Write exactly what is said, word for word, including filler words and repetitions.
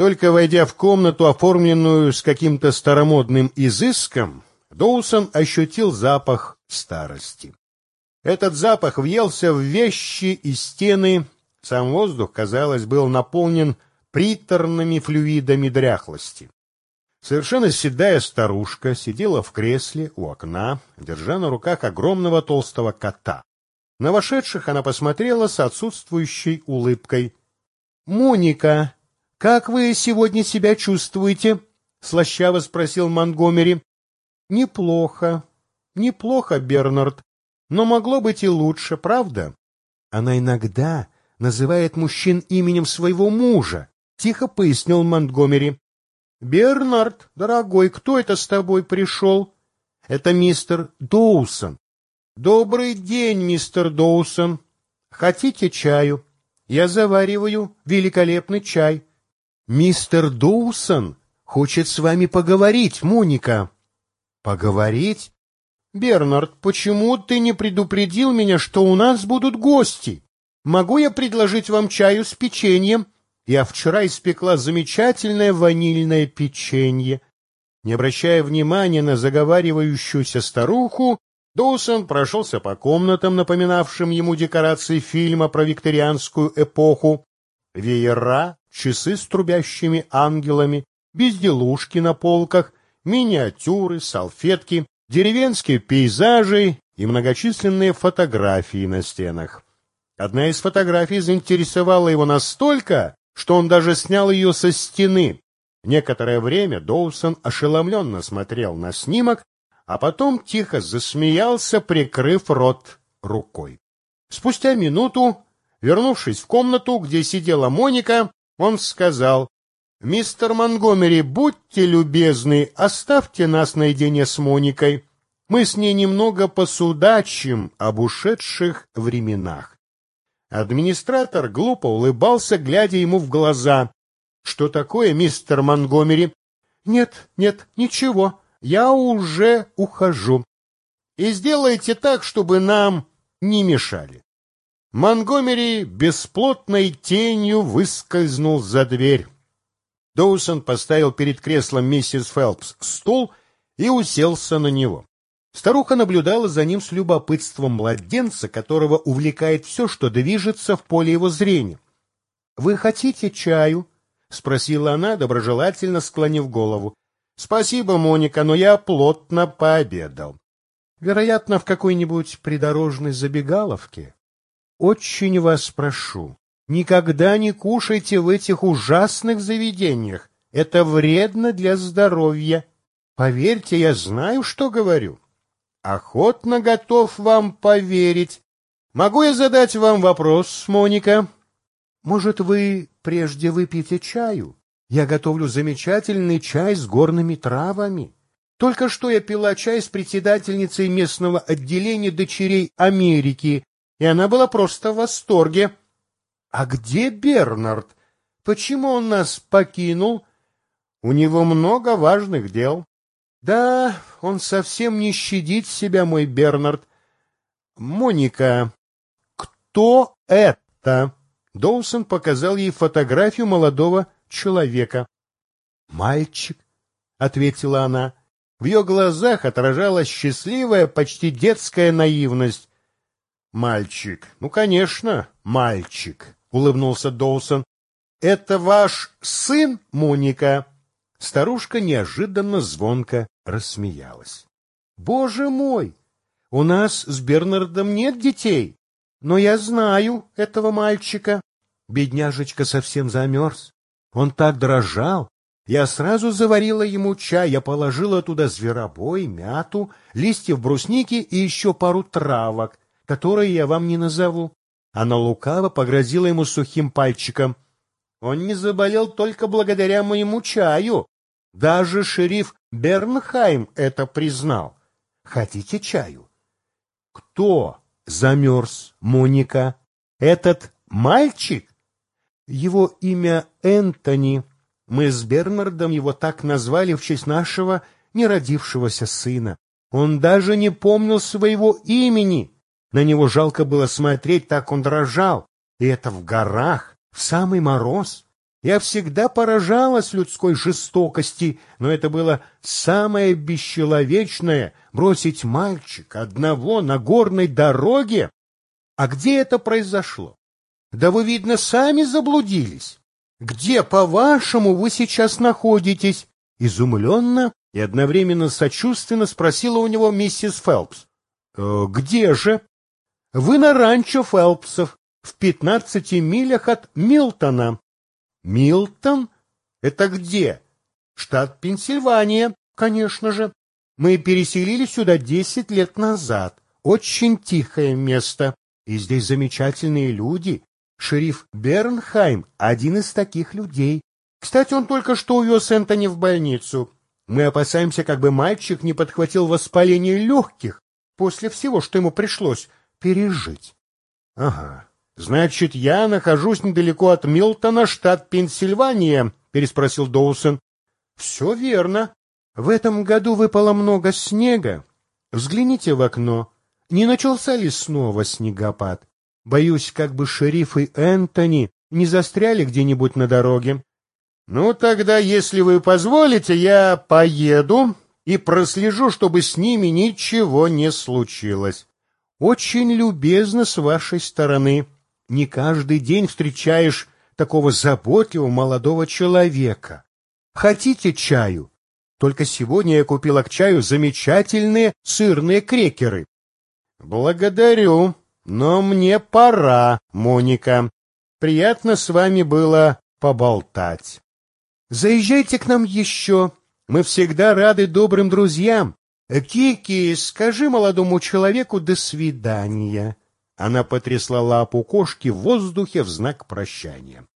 Только войдя в комнату, оформленную с каким-то старомодным изыском, Доусон ощутил запах старости. Этот запах въелся в вещи и стены, сам воздух, казалось, был наполнен приторными флюидами дряхлости. Совершенно седая старушка сидела в кресле у окна, держа на руках огромного толстого кота. На вошедших она посмотрела с отсутствующей улыбкой. — Моника, как вы сегодня себя чувствуете? — слащаво спросил Монтгомери. — Неплохо, неплохо, Бернард, но могло быть и лучше, правда? Она иногда называет мужчин именем своего мужа, — тихо пояснил Монтгомери. — Бернард, дорогой, кто это с тобой пришел? — Это мистер Доусон. — Добрый день, мистер Доусон. Хотите чаю? Я завариваю великолепный чай. — Мистер Доусон хочет с вами поговорить, Моника. — Поговорить? — Бернард, почему ты не предупредил меня, что у нас будут гости? Могу я предложить вам чаю с печеньем? Я вчера испекла замечательное ванильное печенье. Не обращая внимания на заговаривающуюся старуху, Доусон прошелся по комнатам, напоминавшим ему декорации фильма про викторианскую эпоху. Веера, часы с трубящими ангелами, безделушки на полках, миниатюры, салфетки, деревенские пейзажи и многочисленные фотографии на стенах. Одна из фотографий заинтересовала его настолько, что он даже снял ее со стены. Некоторое время Доусон ошеломленно смотрел на снимок, а потом тихо засмеялся, прикрыв рот рукой. Спустя минуту, вернувшись в комнату, где сидела Моника, он сказал: «Мистер Монтгомери, будьте любезны, оставьте нас наедине с Моникой. Мы с ней немного посудачим об ушедших временах». Администратор глупо улыбался, глядя ему в глаза. «Что такое, мистер Монтгомери?» «Нет, нет, ничего, я уже ухожу. И сделайте так, чтобы нам не мешали». Монтгомери бесплотной тенью выскользнул за дверь. Доусон поставил перед креслом миссис Фелпс стул и уселся на него. Старуха наблюдала за ним с любопытством младенца, которого увлекает все, что движется в поле его зрения. — Вы хотите чаю? — спросила она, доброжелательно склонив голову. — Спасибо, Моника, но я плотно пообедал. — Вероятно, в какой-нибудь придорожной забегаловке. — Очень вас прошу, никогда не кушайте в этих ужасных заведениях. Это вредно для здоровья. Поверьте, я знаю, что говорю. Охотно готов вам поверить. Могу я задать вам вопрос, Моника? Может, вы прежде выпьете чаю? Я готовлю замечательный чай с горными травами. Только что я пила чай с председательницей местного отделения дочерей Америки, и она была просто в восторге. А где Бернард? Почему он нас покинул? У него много важных дел. Да, он совсем не щадит себя, мой Бернард. Моника, кто это? Доусон показал ей фотографию молодого человека. Мальчик, ответила она. В ее глазах отражалась счастливая, почти детская наивность. Мальчик, ну, конечно, мальчик, улыбнулся Доусон. Это ваш сын, Моника? Старушка неожиданно звонко рассмеялась. — Боже мой! У нас с Бернардом нет детей, но я знаю этого мальчика. Бедняжечка совсем замерз. Он так дрожал. Я сразу заварила ему чай, я положила туда зверобой, мяту, листьев брусники и еще пару травок, которые я вам не назову. Она лукаво погрозила ему сухим пальчиком. Он не заболел только благодаря моему чаю. Даже шериф Бернхайм это признал. Хотите чаю? Кто замерз, Моника? Этот мальчик? Его имя Энтони. Мы с Бернардом его так назвали в честь нашего неродившегося сына. Он даже не помнил своего имени. На него жалко было смотреть, так он дрожал. И это в горах, в самый мороз. Я всегда поражалась людской жестокости, но это было самое бесчеловечное — бросить мальчика одного на горной дороге. А где это произошло? Да вы, видно, сами заблудились. Где, по-вашему, вы сейчас находитесь? Изумленно и одновременно сочувственно спросила у него миссис Фелпс. «Э, где же? Вы на ранчо Фелпсов, в пятнадцати милях от Милтона. Милтон? Это где? Штат Пенсильвания, конечно же. Мы переселились сюда десять лет назад. Очень тихое место. И здесь замечательные люди. Шериф Бернхайм — один из таких людей. Кстати, он только что увез Энтони в больницу. Мы опасаемся, как бы мальчик не подхватил воспаление легких после всего, что ему пришлось пережить. Ага. Значит, я нахожусь недалеко от Милтона, штат Пенсильвания, переспросил Доусон. Все верно. В этом году выпало много снега. Взгляните в окно. Не начался ли снова снегопад? Боюсь, как бы шериф и Энтони не застряли где-нибудь на дороге. Ну, тогда, если вы позволите, я поеду и прослежу, чтобы с ними ничего не случилось. Очень любезно с вашей стороны. Не каждый день встречаешь такого заботливого молодого человека. Хотите чаю? Только сегодня я купила к чаю замечательные сырные крекеры. Благодарю, но мне пора, Моника. Приятно с вами было поболтать. Заезжайте к нам еще. Мы всегда рады добрым друзьям. Кики, скажи молодому человеку «до свидания». Она потрясла лапу кошки в воздухе в знак прощания.